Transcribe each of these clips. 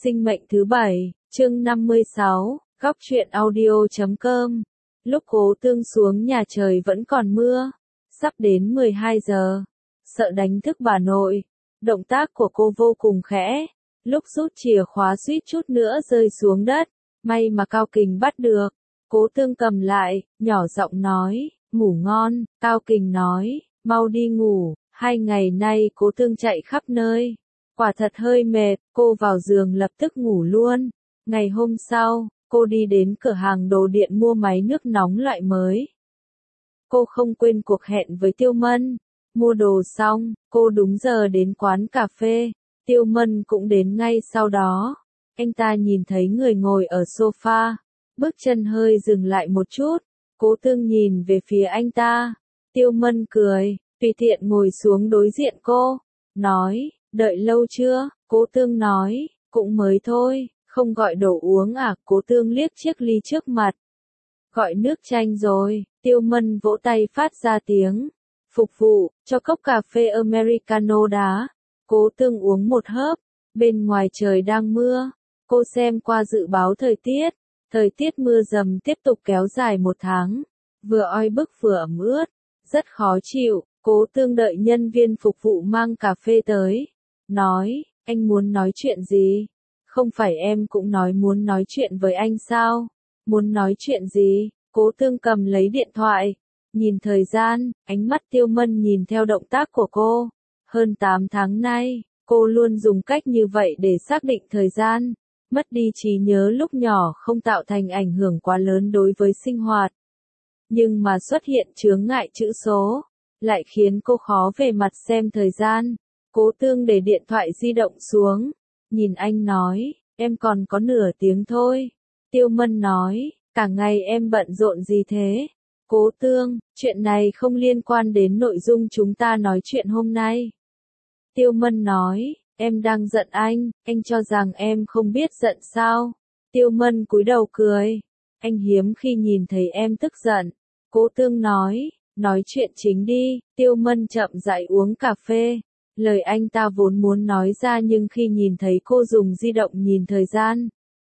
Sinh mệnh thứ 7, chương 56, góc truyện audio.com. Lúc Cố Tương xuống nhà trời vẫn còn mưa, sắp đến 12 giờ. Sợ đánh thức bà nội, động tác của cô vô cùng khẽ. Lúc rút chìa khóa suýt chút nữa rơi xuống đất, may mà Cao Kình bắt được. Cố Tương cầm lại, nhỏ giọng nói, ngủ ngon. Cao Kình nói, mau đi ngủ, 2 ngày nay Cố Tương chạy khắp nơi. Quả thật hơi mệt, cô vào giường lập tức ngủ luôn. Ngày hôm sau, cô đi đến cửa hàng đồ điện mua máy nước nóng loại mới. Cô không quên cuộc hẹn với Tiêu Mân. Mua đồ xong, cô đúng giờ đến quán cà phê. Tiêu Mân cũng đến ngay sau đó. Anh ta nhìn thấy người ngồi ở sofa, bước chân hơi dừng lại một chút. Cố Tương nhìn về phía anh ta. Tiêu Mân cười, tùy tiện ngồi xuống đối diện cô, nói, đợi lâu chưa? Cố Tương nói, cũng mới thôi, không gọi đồ uống à? Cố Tương liếc chiếc ly trước mặt. Gọi nước chanh rồi. Tiêu Mân vỗ tay phát ra tiếng. Phục vụ, cho cốc cà phê Americano đá. Cố Tương uống một hớp. Bên ngoài trời đang mưa. Cô xem qua dự báo thời tiết. Thời tiết mưa dầm tiếp tục kéo dài 1 tháng. Vừa oi bức vừa ẩm ướt. Rất khó chịu. Cố Tương đợi nhân viên phục vụ mang cà phê tới. Nói, anh muốn nói chuyện gì? Không phải em cũng nói muốn nói chuyện với anh sao? Muốn nói chuyện gì? Cố Tương cầm lấy điện thoại. Nhìn thời gian, ánh mắt Tiêu Mân nhìn theo động tác của cô. Hơn 8 tháng nay, cô luôn dùng cách như vậy để xác định thời gian. Mất đi trí nhớ lúc nhỏ không tạo thành ảnh hưởng quá lớn đối với sinh hoạt. Nhưng mà xuất hiện chướng ngại chữ số, lại khiến cô khó về mặt xem thời gian. Cố Tương để điện thoại di động xuống. Nhìn anh nói, em còn có nửa tiếng thôi. Tiêu Mân nói, cả ngày em bận rộn gì thế? Cố Tương, chuyện này không liên quan đến nội dung chúng ta nói chuyện hôm nay. Tiêu Mân nói, em đang giận anh cho rằng em không biết giận sao? Tiêu Mân cúi đầu cười, anh hiếm khi nhìn thấy em tức giận. Cố Tương nói chuyện chính đi. Tiêu Mân chậm rãi uống cà phê. Lời anh ta vốn muốn nói ra nhưng khi nhìn thấy cô dùng di động nhìn thời gian,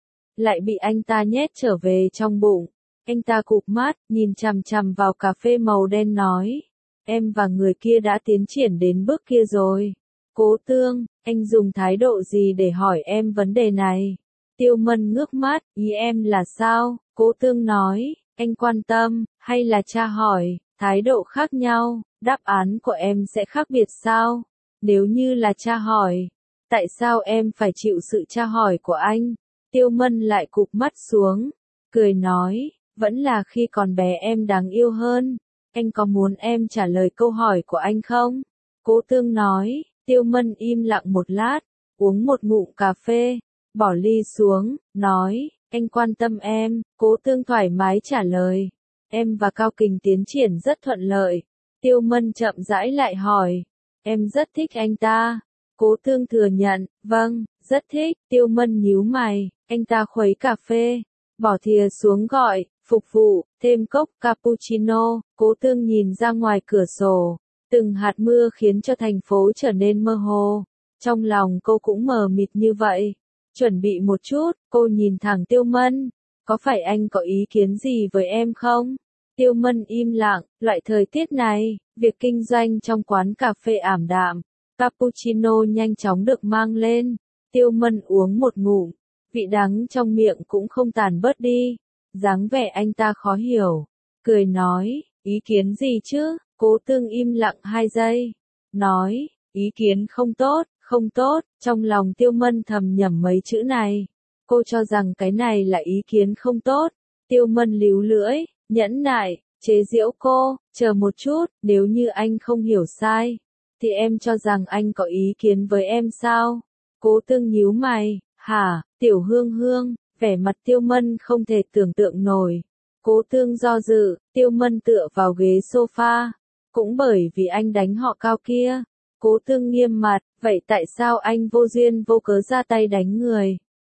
lại bị anh ta nhét trở về trong bụng. Anh ta cụp mắt, nhìn chằm chằm vào cà phê màu đen nói, em và người kia đã tiến triển đến bước kia rồi. Cố Tương, anh dùng thái độ gì để hỏi em vấn đề này? Tiêu Mân ngước mắt, ý em là sao? Cố Tương nói, anh quan tâm, hay là tra hỏi, thái độ khác nhau, đáp án của em sẽ khác biệt sao? Nếu như là tra hỏi, tại sao em phải chịu sự tra hỏi của anh? Tiêu Mân lại cụp mắt xuống, cười nói, vẫn là khi còn bé em đáng yêu hơn. Anh có muốn em trả lời câu hỏi của anh không? Cố Tương nói. Tiêu Mân im lặng một lát, uống một ngụm cà phê, bỏ ly xuống, nói, anh quan tâm em. Cố Tương thoải mái trả lời, em và Cao Kình tiến triển rất thuận lợi. Tiêu Mân chậm rãi lại hỏi, em rất thích anh ta. Cố Tương thừa nhận, vâng, rất thích. Tiêu Mân nhíu mày, anh ta khuấy cà phê, bỏ thìa xuống gọi, phục vụ, thêm cốc cappuccino. Cố Tương nhìn ra ngoài cửa sổ, từng hạt mưa khiến cho thành phố trở nên mơ hồ. Trong lòng cô cũng mờ mịt như vậy. Chuẩn bị một chút, cô nhìn thẳng Tiêu Mân, có phải anh có ý kiến gì với em không? Tiêu Mân im lặng, loại thời tiết này, việc kinh doanh trong quán cà phê ảm đạm. Cappuccino nhanh chóng được mang lên. Tiêu Mân uống một ngụm, vị đắng trong miệng cũng không tàn bớt đi. Dáng vẻ anh ta khó hiểu, cười nói, ý kiến gì chứ? Cố Tương im lặng 2 giây, nói, ý kiến không tốt, không tốt. Trong lòng Tiêu Mân thầm nhẩm mấy chữ này. Cô cho rằng cái này là ý kiến không tốt. Tiêu Mân líu lưỡi, nhẫn nại, chế giễu cô, chờ một chút, nếu như anh không hiểu sai, thì em cho rằng anh có ý kiến với em sao? Cố Tương nhíu mày, hả? Tiểu Hương Hương. Vẻ mặt Tiêu Mân không thể tưởng tượng nổi. Cố Tương do dự, Tiêu Mân tựa vào ghế sofa. Cũng bởi vì anh đánh họ Cao kia. Cố Tương nghiêm mặt, vậy tại sao anh vô duyên vô cớ ra tay đánh người?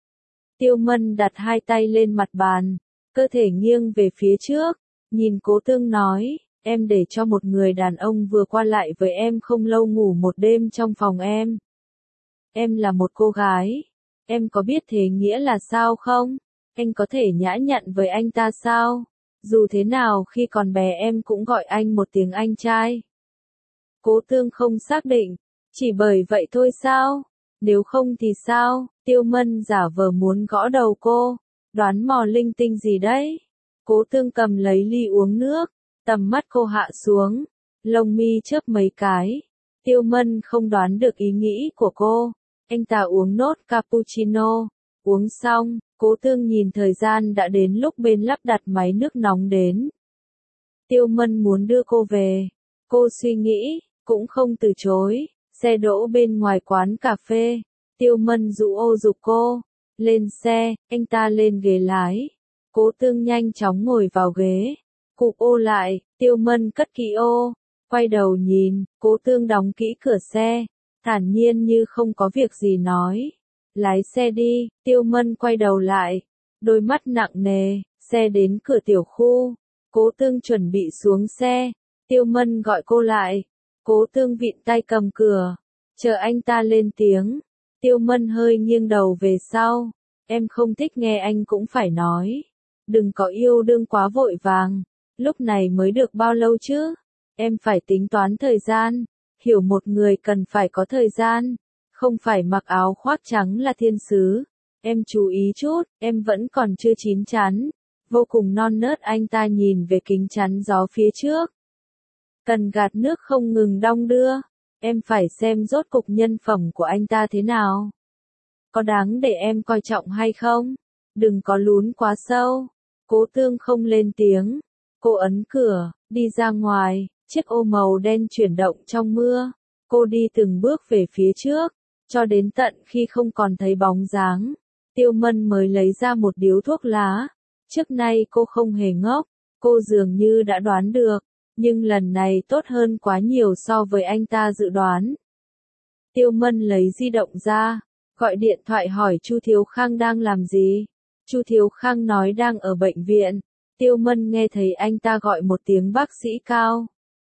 Tiêu Mân đặt 2 tay lên mặt bàn, cơ thể nghiêng về phía trước, nhìn Cố Tương nói, em để cho một người đàn ông vừa qua lại với em không lâu ngủ một đêm trong phòng em. Em là một cô gái. Em có biết thế nghĩa là sao không? Anh có thể nhã nhặn với anh ta sao? Dù thế nào khi còn bé em cũng gọi anh một tiếng anh trai. Cố Tương không xác định. Chỉ bởi vậy thôi sao? Nếu không thì sao? Tiêu Mân giả vờ muốn gõ đầu cô. Đoán mò linh tinh gì đấy? Cố Tương cầm lấy ly uống nước. Tầm mắt cô hạ xuống. Lông mi chớp mấy cái. Tiêu Mân không đoán được ý nghĩ của cô. Anh ta uống nốt cappuccino. Uống xong, Cố Tương nhìn thời gian đã đến lúc bên lắp đặt máy nước nóng đến. Tiêu Mân muốn đưa cô về. Cô suy nghĩ, cũng không từ chối. Xe đỗ bên ngoài quán cà phê. Tiêu Mân dụ ô giục cô. Lên xe, anh ta lên ghế lái. Cố Tương nhanh chóng ngồi vào ghế. Cụp ô lại, Tiêu Mân cất kỹ ô. Quay đầu nhìn, Cố Tương đóng kỹ cửa xe. Thản nhiên như không có việc gì nói. Lái xe đi, Tiêu Mân quay đầu lại. Đôi mắt nặng nề, xe đến cửa tiểu khu. Cố Tương chuẩn bị xuống xe. Tiêu Mân gọi cô lại. Cố Tương vịn tay cầm cửa. Chờ anh ta lên tiếng. Tiêu Mân hơi nghiêng đầu về sau. Em không thích nghe anh cũng phải nói. Đừng có yêu đương quá vội vàng. Lúc này mới được bao lâu chứ? Em phải tính toán thời gian. Hiểu một người cần phải có thời gian. Không phải mặc áo khoác trắng là thiên sứ. Em chú ý chút, em vẫn còn chưa chín chắn. Vô cùng non nớt anh ta nhìn về kính chắn gió phía trước. Cần gạt nước không ngừng đong đưa. Em phải xem rốt cục nhân phẩm của anh ta thế nào. Có đáng để em coi trọng hay không? Đừng có lún quá sâu. Cố Tương không lên tiếng. Cô ấn cửa, đi ra ngoài, chiếc ô màu đen chuyển động trong mưa. Cô đi từng bước về phía trước, cho đến tận khi không còn thấy bóng dáng. Tiêu Mân mới lấy ra một điếu thuốc lá. Trước nay cô không hề ngốc, cô dường như đã đoán được, nhưng lần này tốt hơn quá nhiều so với anh ta dự đoán. Tiêu Mân lấy di động ra, gọi điện thoại hỏi Chu Thiếu Khang đang làm gì. Chu Thiếu Khang nói đang ở bệnh viện. Tiêu Mân nghe thấy anh ta gọi một tiếng bác sĩ Cao.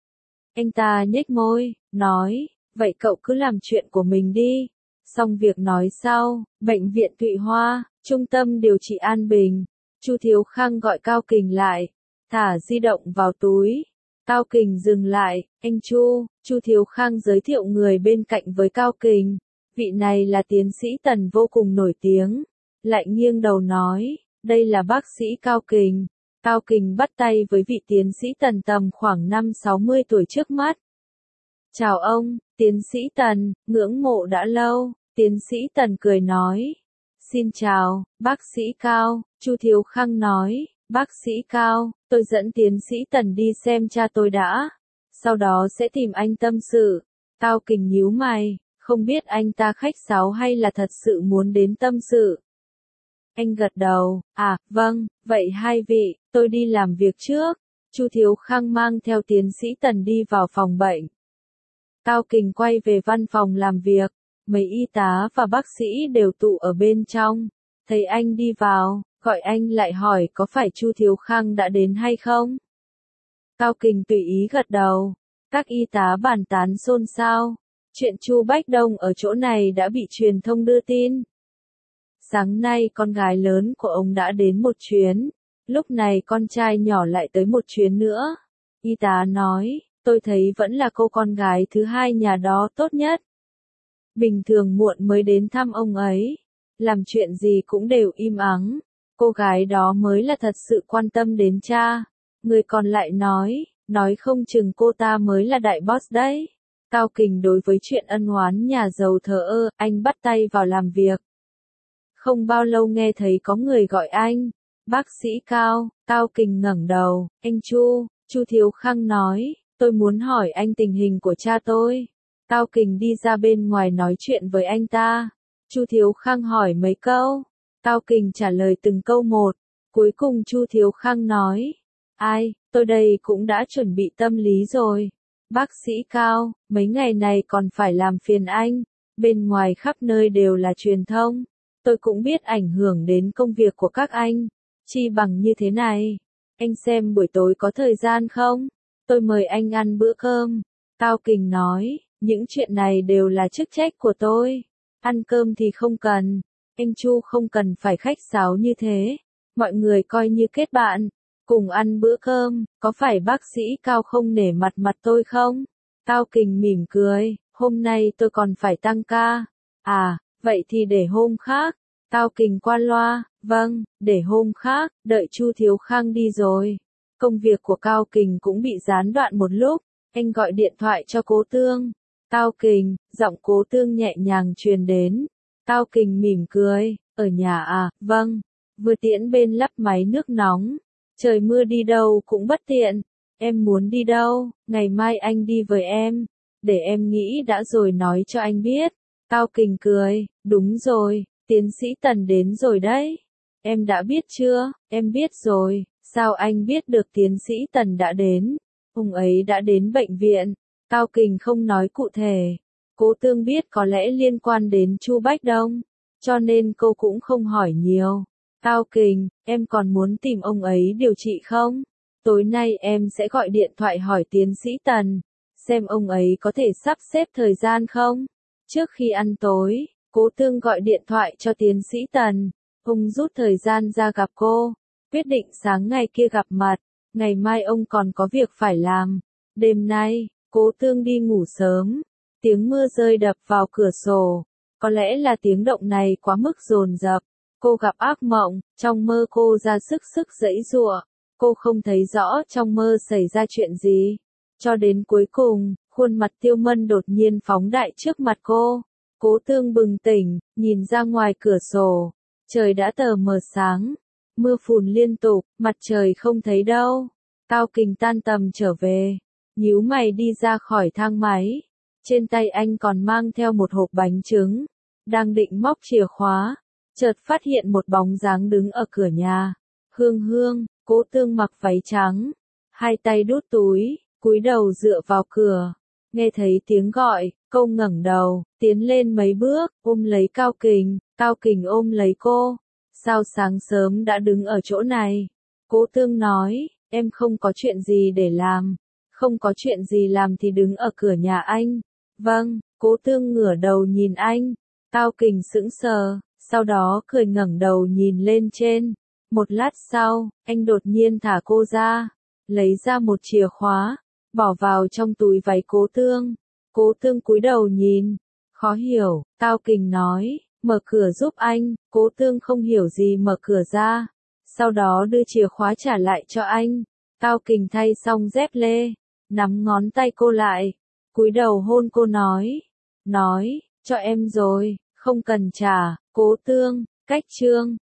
Anh ta nhếch môi, nói, vậy cậu cứ làm chuyện của mình đi. Xong việc nói sau, bệnh viện Thụy Hoa, trung tâm điều trị An Bình. Chu Thiếu Khang gọi Cao Kình lại, thả di động vào túi. Cao Kình dừng lại, anh Chu, Chu Thiếu Khang giới thiệu người bên cạnh với Cao Kình. Vị này là tiến sĩ Tần vô cùng nổi tiếng. Lại nghiêng đầu nói, đây là bác sĩ Cao Kình. Cao Kình bắt tay với vị tiến sĩ Tần tầm khoảng 50-60 tuổi trước mắt. Chào ông, tiến sĩ Tần, ngưỡng mộ đã lâu. Tiến sĩ Tần cười nói. Xin chào, bác sĩ Cao, Chu Thiếu Khang nói. Bác sĩ Cao, tôi dẫn tiến sĩ Tần đi xem cha tôi đã. Sau đó sẽ tìm anh tâm sự. Cao Kình nhíu mày, không biết anh ta khách sáo hay là thật sự muốn đến tâm sự. Anh gật đầu, vâng, vậy hai vị, tôi đi làm việc trước. Chu Thiếu Khang mang theo tiến sĩ Tần đi vào phòng bệnh. Cao Kình quay về văn phòng làm việc, mấy y tá và bác sĩ đều tụ ở bên trong. Thấy anh đi vào, gọi anh lại hỏi có phải Chu Thiếu Khang đã đến hay không? Cao Kình tùy ý gật đầu. Các y tá bàn tán xôn xao. Chuyện Chu Bách Đông ở chỗ này đã bị truyền thông đưa tin. Sáng nay con gái lớn của ông đã đến một chuyến. Lúc này con trai nhỏ lại tới một chuyến nữa. Y tá nói, tôi thấy vẫn là cô con gái thứ hai nhà đó tốt nhất. Bình thường muộn mới đến thăm ông ấy. Làm chuyện gì cũng đều im ắng. Cô gái đó mới là thật sự quan tâm đến cha. Người còn lại nói không chừng cô ta mới là đại boss đấy. Cao Kình đối với chuyện ân oán nhà giàu thờ ơ, anh bắt tay vào làm việc. Không bao lâu nghe thấy có người gọi anh. Bác sĩ Cao, Cao Kình ngẩng đầu, anh Chu, Chu Thiếu Khang nói, tôi muốn hỏi anh tình hình của cha tôi. Cao Kình đi ra bên ngoài nói chuyện với anh ta. Chu Thiếu Khang hỏi mấy câu. Cao Kình trả lời từng câu một. Cuối cùng Chu Thiếu Khang nói, tôi đây cũng đã chuẩn bị tâm lý rồi. Bác sĩ Cao, mấy ngày này còn phải làm phiền anh. Bên ngoài khắp nơi đều là truyền thông. Tôi cũng biết ảnh hưởng đến công việc của các anh. Chi bằng như thế này. Anh xem buổi tối có thời gian không? Tôi mời anh ăn bữa cơm. Cao Kình nói, những chuyện này đều là chức trách của tôi. Ăn cơm thì không cần. anh Chu không cần phải khách sáo như thế. Mọi người coi như kết bạn, cùng ăn bữa cơm, có phải bác sĩ Cao không nể mặt tôi không? Cao Kình mỉm cười, hôm nay tôi còn phải tăng ca. À, vậy thì để hôm khác. Cao Kình qua loa, vâng, để hôm khác, đợi Chu Thiếu Khang đi rồi. Công việc của Cao Kình cũng bị gián đoạn một lúc, anh gọi điện thoại cho Cố Tương. Cao Kình, giọng Cố Tương nhẹ nhàng truyền đến. Cao Kình mỉm cười, ở nhà à, vâng, vừa tiễn bên lắp máy nước nóng. Trời mưa đi đâu cũng bất tiện. Em muốn đi đâu, ngày mai anh đi với em. Để em nghĩ đã rồi nói cho anh biết. Cao Kình cười, đúng rồi, tiến sĩ Tần đến rồi đấy. Em đã biết chưa? Em biết rồi, sao anh biết được tiến sĩ Tần đã đến? Ông ấy đã đến bệnh viện. Cao Kình không nói cụ thể. Cố Tương biết có lẽ liên quan đến Chu Bách Đông, cho nên cô cũng không hỏi nhiều. Cao Kình, em còn muốn tìm ông ấy điều trị không? Tối nay em sẽ gọi điện thoại hỏi tiến sĩ Tần, xem ông ấy có thể sắp xếp thời gian không? Trước khi ăn tối, Cố Tương gọi điện thoại cho tiến sĩ Tần. Ông rút thời gian ra gặp cô, quyết định sáng ngày kia gặp mặt, ngày mai ông còn có việc phải làm. Đêm nay, Cố Tương đi ngủ sớm, tiếng mưa rơi đập vào cửa sổ, có lẽ là tiếng động này quá mức dồn dập. Cô gặp ác mộng, trong mơ cô ra sức giãy giụa, cô không thấy rõ trong mơ xảy ra chuyện gì. Cho đến cuối cùng, khuôn mặt Tiêu Mân đột nhiên phóng đại trước mặt cô. Cố Tương bừng tỉnh, nhìn ra ngoài cửa sổ, trời đã tờ mờ sáng, mưa phùn liên tục, mặt trời không thấy đâu. Cao Kình tan tầm trở về, nhíu mày đi ra khỏi thang máy, trên tay anh còn mang theo một hộp bánh trứng, đang định móc chìa khóa, chợt phát hiện một bóng dáng đứng ở cửa nhà. Hương Hương, Cố Tương mặc váy trắng, hai tay đút túi, cúi đầu dựa vào cửa. Nghe thấy tiếng gọi, cô ngẩng đầu, tiến lên mấy bước, ôm lấy Cao Kình. Cao Kình ôm lấy cô. Sao sáng sớm đã đứng ở chỗ này? Cố Tương nói, em không có chuyện gì để làm. Không có chuyện gì làm thì đứng ở cửa nhà anh. Vâng, Cố Tương ngửa đầu nhìn anh. Cao Kình sững sờ, sau đó cười ngẩng đầu nhìn lên trên. Một lát sau, anh đột nhiên thả cô ra, lấy ra một chìa khóa, bỏ vào trong túi váy Cố Tương. Cố Tương cúi đầu nhìn, khó hiểu. Cao Kình nói, mở cửa giúp anh. Cố Tương không hiểu gì mở cửa ra, sau đó đưa chìa khóa trả lại cho anh. Cao Kình thay xong dép lê, nắm ngón tay cô lại, cúi đầu hôn cô nói, cho em rồi, không cần trả. Cố Tương, cách chương